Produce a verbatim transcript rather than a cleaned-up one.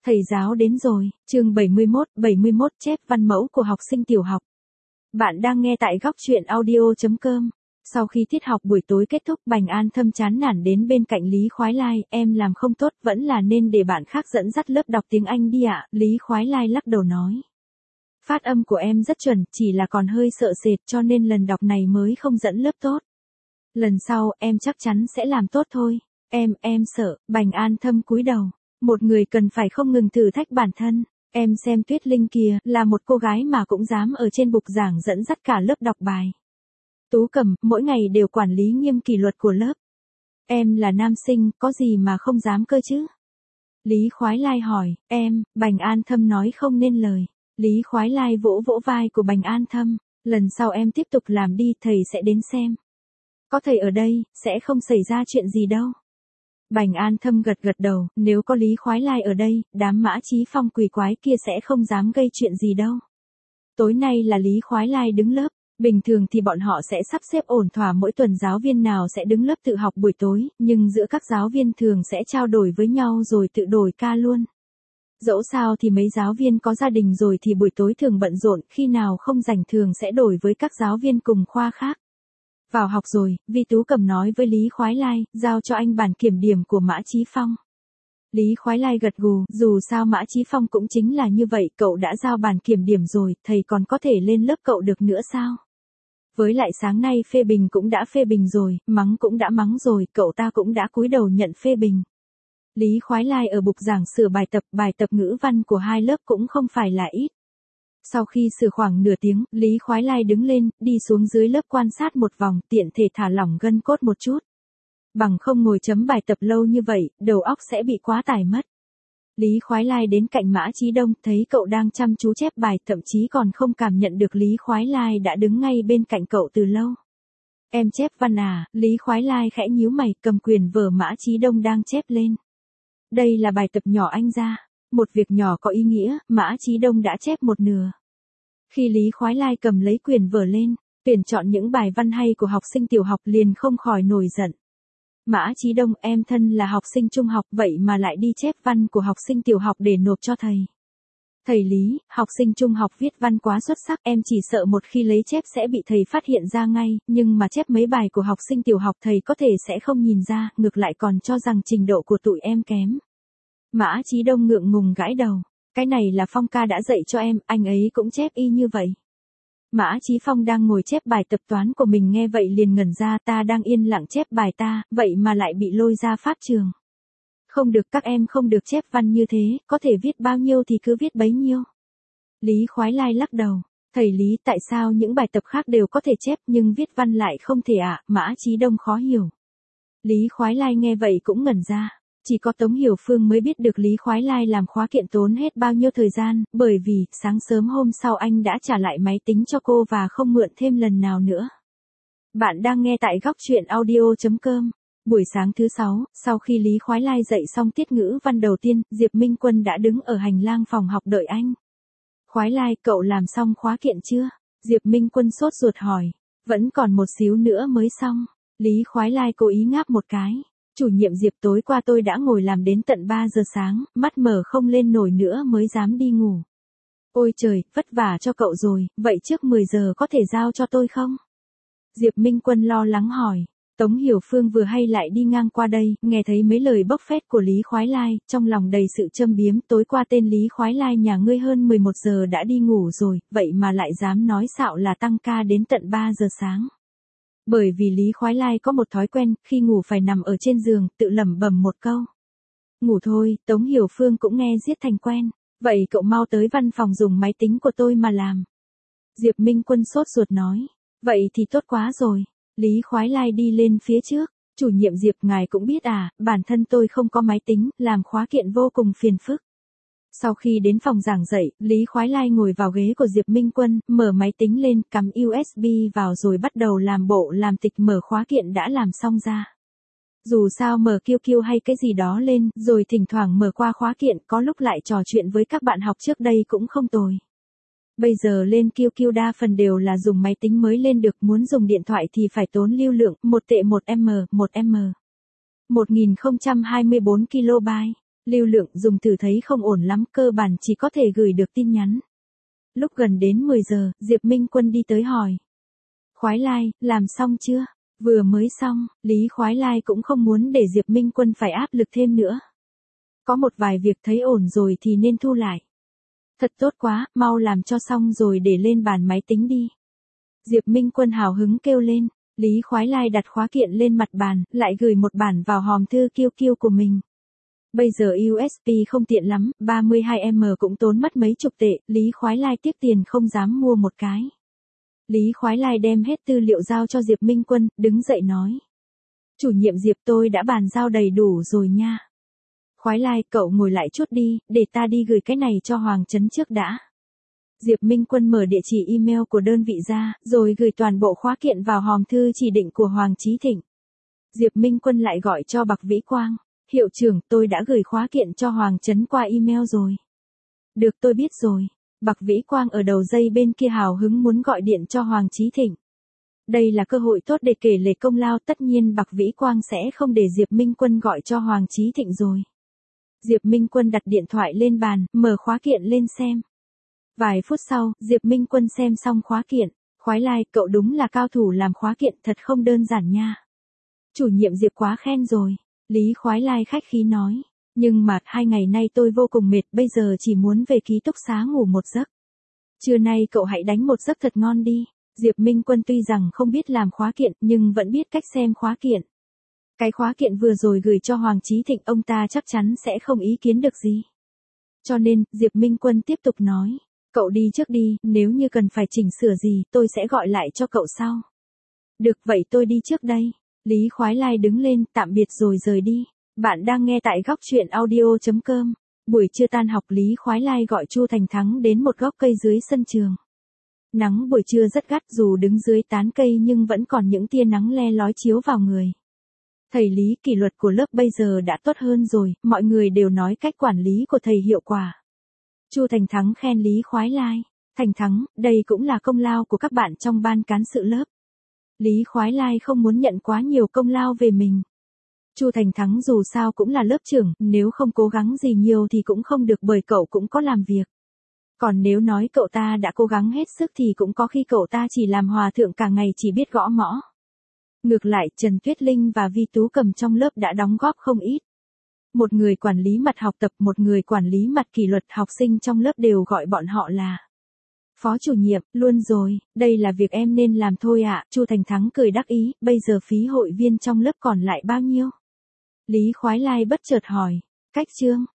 Thầy giáo đến rồi, chương bảy mươi mốt, bảy mươi mốt chép văn mẫu của học sinh tiểu học. Bạn đang nghe tại góc truyện audio chấm com. Sau khi tiết học buổi tối kết thúc, Bành An Thâm chán nản đến bên cạnh Lý Khoái Lai, em làm không tốt, vẫn là nên để bạn khác dẫn dắt lớp đọc tiếng Anh đi ạ, Lý Khoái Lai lắc đầu nói. Phát âm của em rất chuẩn, chỉ là còn hơi sợ sệt cho nên lần đọc này mới không dẫn lớp tốt. Lần sau, em chắc chắn sẽ làm tốt thôi. Em, em sợ, Bành An Thâm cúi đầu. Một người cần phải không ngừng thử thách bản thân. Em xem Tuyết Linh kìa, là một cô gái mà cũng dám ở trên bục giảng dẫn dắt cả lớp đọc bài. Tú Cầm, mỗi ngày đều quản lý nghiêm kỷ luật của lớp. Em là nam sinh, có gì mà không dám cơ chứ? Lý Khoái Lai hỏi, em, Bành An Thâm nói không nên lời. Lý Khoái Lai vỗ vỗ vai của Bành An Thâm, lần sau em tiếp tục làm đi, thầy sẽ đến xem. Có thầy ở đây, sẽ không xảy ra chuyện gì đâu. Bành An Thâm gật gật đầu, nếu có Lý Khoái Lai ở đây, đám Mã Chí Phong quỷ quái kia sẽ không dám gây chuyện gì đâu. Tối nay là Lý Khoái Lai đứng lớp, bình thường thì bọn họ sẽ sắp xếp ổn thỏa mỗi tuần giáo viên nào sẽ đứng lớp tự học buổi tối, nhưng giữa các giáo viên thường sẽ trao đổi với nhau rồi tự đổi ca luôn. Dẫu sao thì mấy giáo viên có gia đình rồi thì buổi tối thường bận rộn, khi nào không rảnh thường sẽ đổi với các giáo viên cùng khoa khác. Vào học rồi, Vi Tú Cầm nói với Lý Khoái Lai, giao cho anh bản kiểm điểm của Mã Chí Phong. Lý Khoái Lai gật gù, dù sao Mã Chí Phong cũng chính là như vậy, cậu đã giao bản kiểm điểm rồi, thầy còn có thể lên lớp cậu được nữa sao? Với lại sáng nay phê bình cũng đã phê bình rồi, mắng cũng đã mắng rồi, cậu ta cũng đã cúi đầu nhận phê bình. Lý Khoái Lai ở bục giảng sửa bài tập, bài tập ngữ văn của hai lớp cũng không phải là ít. Sau khi sửa khoảng nửa tiếng, Lý Khoái Lai đứng lên, đi xuống dưới lớp quan sát một vòng, tiện thể thả lỏng gân cốt một chút. Bằng không ngồi chấm bài tập lâu như vậy, đầu óc sẽ bị quá tải mất. Lý Khoái Lai đến cạnh Mã Chí Đông, thấy cậu đang chăm chú chép bài, thậm chí còn không cảm nhận được Lý Khoái Lai đã đứng ngay bên cạnh cậu từ lâu. Em chép văn à, Lý Khoái Lai khẽ nhíu mày, cầm quyền vở Mã Chí Đông đang chép lên. Đây là bài tập nhỏ anh ra. Một việc nhỏ có ý nghĩa, Mã Chí Đông đã chép một nửa. Khi Lý Khoái Lai cầm lấy quyền vở lên, tuyển chọn những bài văn hay của học sinh tiểu học liền không khỏi nổi giận. Mã Chí Đông, em thân là học sinh trung học vậy mà lại đi chép văn của học sinh tiểu học để nộp cho thầy. Thầy Lý, học sinh trung học viết văn quá xuất sắc, em chỉ sợ một khi lấy chép sẽ bị thầy phát hiện ra ngay, nhưng mà chép mấy bài của học sinh tiểu học thầy có thể sẽ không nhìn ra, ngược lại còn cho rằng trình độ của tụi em kém. Mã Chí Đông ngượng ngùng gãi đầu, cái này là Phong ca đã dạy cho em, anh ấy cũng chép y như vậy. Mã Chí Phong đang ngồi chép bài tập toán của mình nghe vậy liền ngẩn ra, ta đang yên lặng chép bài ta, vậy mà lại bị lôi ra pháp trường. Không được, các em không được chép văn như thế, có thể viết bao nhiêu thì cứ viết bấy nhiêu. Lý Khoái Lai lắc đầu, thầy Lý, tại sao những bài tập khác đều có thể chép nhưng viết văn lại không thể ạ? À? Mã Chí Đông khó hiểu. Lý Khoái Lai nghe vậy cũng ngẩn ra. Chỉ có Tống Hiểu Phương mới biết được Lý Khoái Lai làm khóa kiện tốn hết bao nhiêu thời gian, bởi vì, sáng sớm hôm sau anh đã trả lại máy tính cho cô và không mượn thêm lần nào nữa. Bạn đang nghe tại góc truyện audio chấm com. Buổi sáng thứ sáu, sau khi Lý Khoái Lai dạy xong tiết ngữ văn đầu tiên, Diệp Minh Quân đã đứng ở hành lang phòng học đợi anh. Khoái Lai, cậu làm xong khóa kiện chưa? Diệp Minh Quân sốt ruột hỏi. Vẫn còn một xíu nữa mới xong. Lý Khoái Lai cố ý ngáp một cái. Chủ nhiệm Diệp, tối qua tôi đã ngồi làm đến tận ba giờ sáng, mắt mở không lên nổi nữa mới dám đi ngủ. Ôi trời, vất vả cho cậu rồi, vậy trước mười giờ có thể giao cho tôi không? Diệp Minh Quân lo lắng hỏi. Tống Hiểu Phương vừa hay lại đi ngang qua đây, nghe thấy mấy lời bốc phét của Lý Khoái Lai, trong lòng đầy sự châm biếm, tối qua tên Lý Khoái Lai nhà ngươi hơn mười một giờ đã đi ngủ rồi, vậy mà lại dám nói xạo là tăng ca đến tận ba giờ sáng. Bởi vì Lý Khoái Lai có một thói quen, khi ngủ phải nằm ở trên giường, tự lẩm bẩm một câu. Ngủ thôi, Tống Hiểu Phương cũng nghe giết thành quen. Vậy cậu mau tới văn phòng dùng máy tính của tôi mà làm. Diệp Minh Quân sốt ruột nói. Vậy thì tốt quá rồi. Lý Khoái Lai đi lên phía trước. Chủ nhiệm Diệp, ngài cũng biết à, bản thân tôi không có máy tính, làm khóa kiện vô cùng phiền phức. Sau khi đến phòng giảng dạy, Lý Khoái Lai ngồi vào ghế của Diệp Minh Quân, mở máy tính lên, cắm u ét bê vào rồi bắt đầu làm bộ làm tịch mở khóa kiện đã làm xong ra. Dù sao mở kiu kiu hay cái gì đó lên, rồi thỉnh thoảng mở qua khóa kiện, có lúc lại trò chuyện với các bạn học trước đây cũng không tồi. Bây giờ lên kiu kiu đa phần đều là dùng máy tính mới lên được, muốn dùng điện thoại thì phải tốn lưu lượng, một tệ một em, một em. một nghìn không trăm hai mươi bốn ki lô bai. Lưu lượng dùng thử thấy không ổn lắm, cơ bản chỉ có thể gửi được tin nhắn. Lúc gần đến mười giờ, Diệp Minh Quân đi tới hỏi. Khoái Lai, làm xong chưa? Vừa mới xong, Lý Khoái Lai cũng không muốn để Diệp Minh Quân phải áp lực thêm nữa. Có một vài việc thấy ổn rồi thì nên thu lại. Thật tốt quá, mau làm cho xong rồi để lên bàn máy tính đi. Diệp Minh Quân hào hứng kêu lên. Lý Khoái Lai đặt khóa kiện lên mặt bàn, lại gửi một bản vào hòm thư kiêu kiêu của mình. Bây giờ u ét bê không tiện lắm, ba mươi hai mét cũng tốn mất mấy chục tệ, Lý Khoái Lai tiếc tiền không dám mua một cái. Lý Khoái Lai đem hết tư liệu giao cho Diệp Minh Quân, đứng dậy nói. Chủ nhiệm Diệp, tôi đã bàn giao đầy đủ rồi nha. Khoái Lai, cậu ngồi lại chút đi, để ta đi gửi cái này cho Hoàng Trấn trước đã. Diệp Minh Quân mở địa chỉ email của đơn vị ra, rồi gửi toàn bộ khóa kiện vào hòm thư chỉ định của Hoàng Chí Thịnh. Diệp Minh Quân lại gọi cho Bạc Vĩ Quang. Hiệu trưởng, tôi đã gửi khóa kiện cho Hoàng Trấn qua email rồi. Được, tôi biết rồi. Bạc Vĩ Quang ở đầu dây bên kia hào hứng muốn gọi điện cho Hoàng Chí Thịnh. Đây là cơ hội tốt để kể lể công lao, tất nhiên Bạc Vĩ Quang sẽ không để Diệp Minh Quân gọi cho Hoàng Chí Thịnh rồi. Diệp Minh Quân đặt điện thoại lên bàn, mở khóa kiện lên xem. Vài phút sau, Diệp Minh Quân xem xong khóa kiện. Khoái Lai, cậu đúng là cao thủ làm khóa kiện, thật không đơn giản nha. Chủ nhiệm Diệp quá khen rồi. Lý Khoái Lai khách khí nói. Nhưng mà, hai ngày nay tôi vô cùng mệt, bây giờ chỉ muốn về ký túc xá ngủ một giấc. Trưa nay cậu hãy đánh một giấc thật ngon đi. Diệp Minh Quân tuy rằng không biết làm khóa kiện, nhưng vẫn biết cách xem khóa kiện. Cái khóa kiện vừa rồi gửi cho Hoàng Chí Thịnh, ông ta chắc chắn sẽ không ý kiến được gì. Cho nên, Diệp Minh Quân tiếp tục nói. Cậu đi trước đi, nếu như cần phải chỉnh sửa gì, tôi sẽ gọi lại cho cậu sau. Được, vậy tôi đi trước đây. Lý Khoái Lai đứng lên, tạm biệt rồi rời đi. Bạn đang nghe tại góc truyện audio chấm com. Buổi trưa tan học, Lý Khoái Lai gọi Chu Thành Thắng đến một góc cây dưới sân trường. Nắng buổi trưa rất gắt, dù đứng dưới tán cây nhưng vẫn còn những tia nắng le lói chiếu vào người. Thầy Lý, kỷ luật của lớp bây giờ đã tốt hơn rồi, mọi người đều nói cách quản lý của thầy hiệu quả. Chu Thành Thắng khen Lý Khoái Lai. Thành Thắng, đây cũng là công lao của các bạn trong ban cán sự lớp. Lý Khoái Lai không muốn nhận quá nhiều công lao về mình. Chu Thành Thắng dù sao cũng là lớp trưởng, nếu không cố gắng gì nhiều thì cũng không được, bởi cậu cũng có làm việc. Còn nếu nói cậu ta đã cố gắng hết sức thì cũng có khi cậu ta chỉ làm hòa thượng cả ngày, chỉ biết gõ mõ. Ngược lại, Trần Tuyết Linh và Vi Tú Cầm trong lớp đã đóng góp không ít. Một người quản lý mặt học tập, một người quản lý mặt kỷ luật, học sinh trong lớp đều gọi bọn họ là Phó chủ nhiệm. Luôn rồi, đây là việc em nên làm thôi ạ. À. Chu Thành Thắng cười đắc ý. Bây giờ phí hội viên trong lớp còn lại bao nhiêu? Lý Khoái Lai bất chợt hỏi. Cách chương.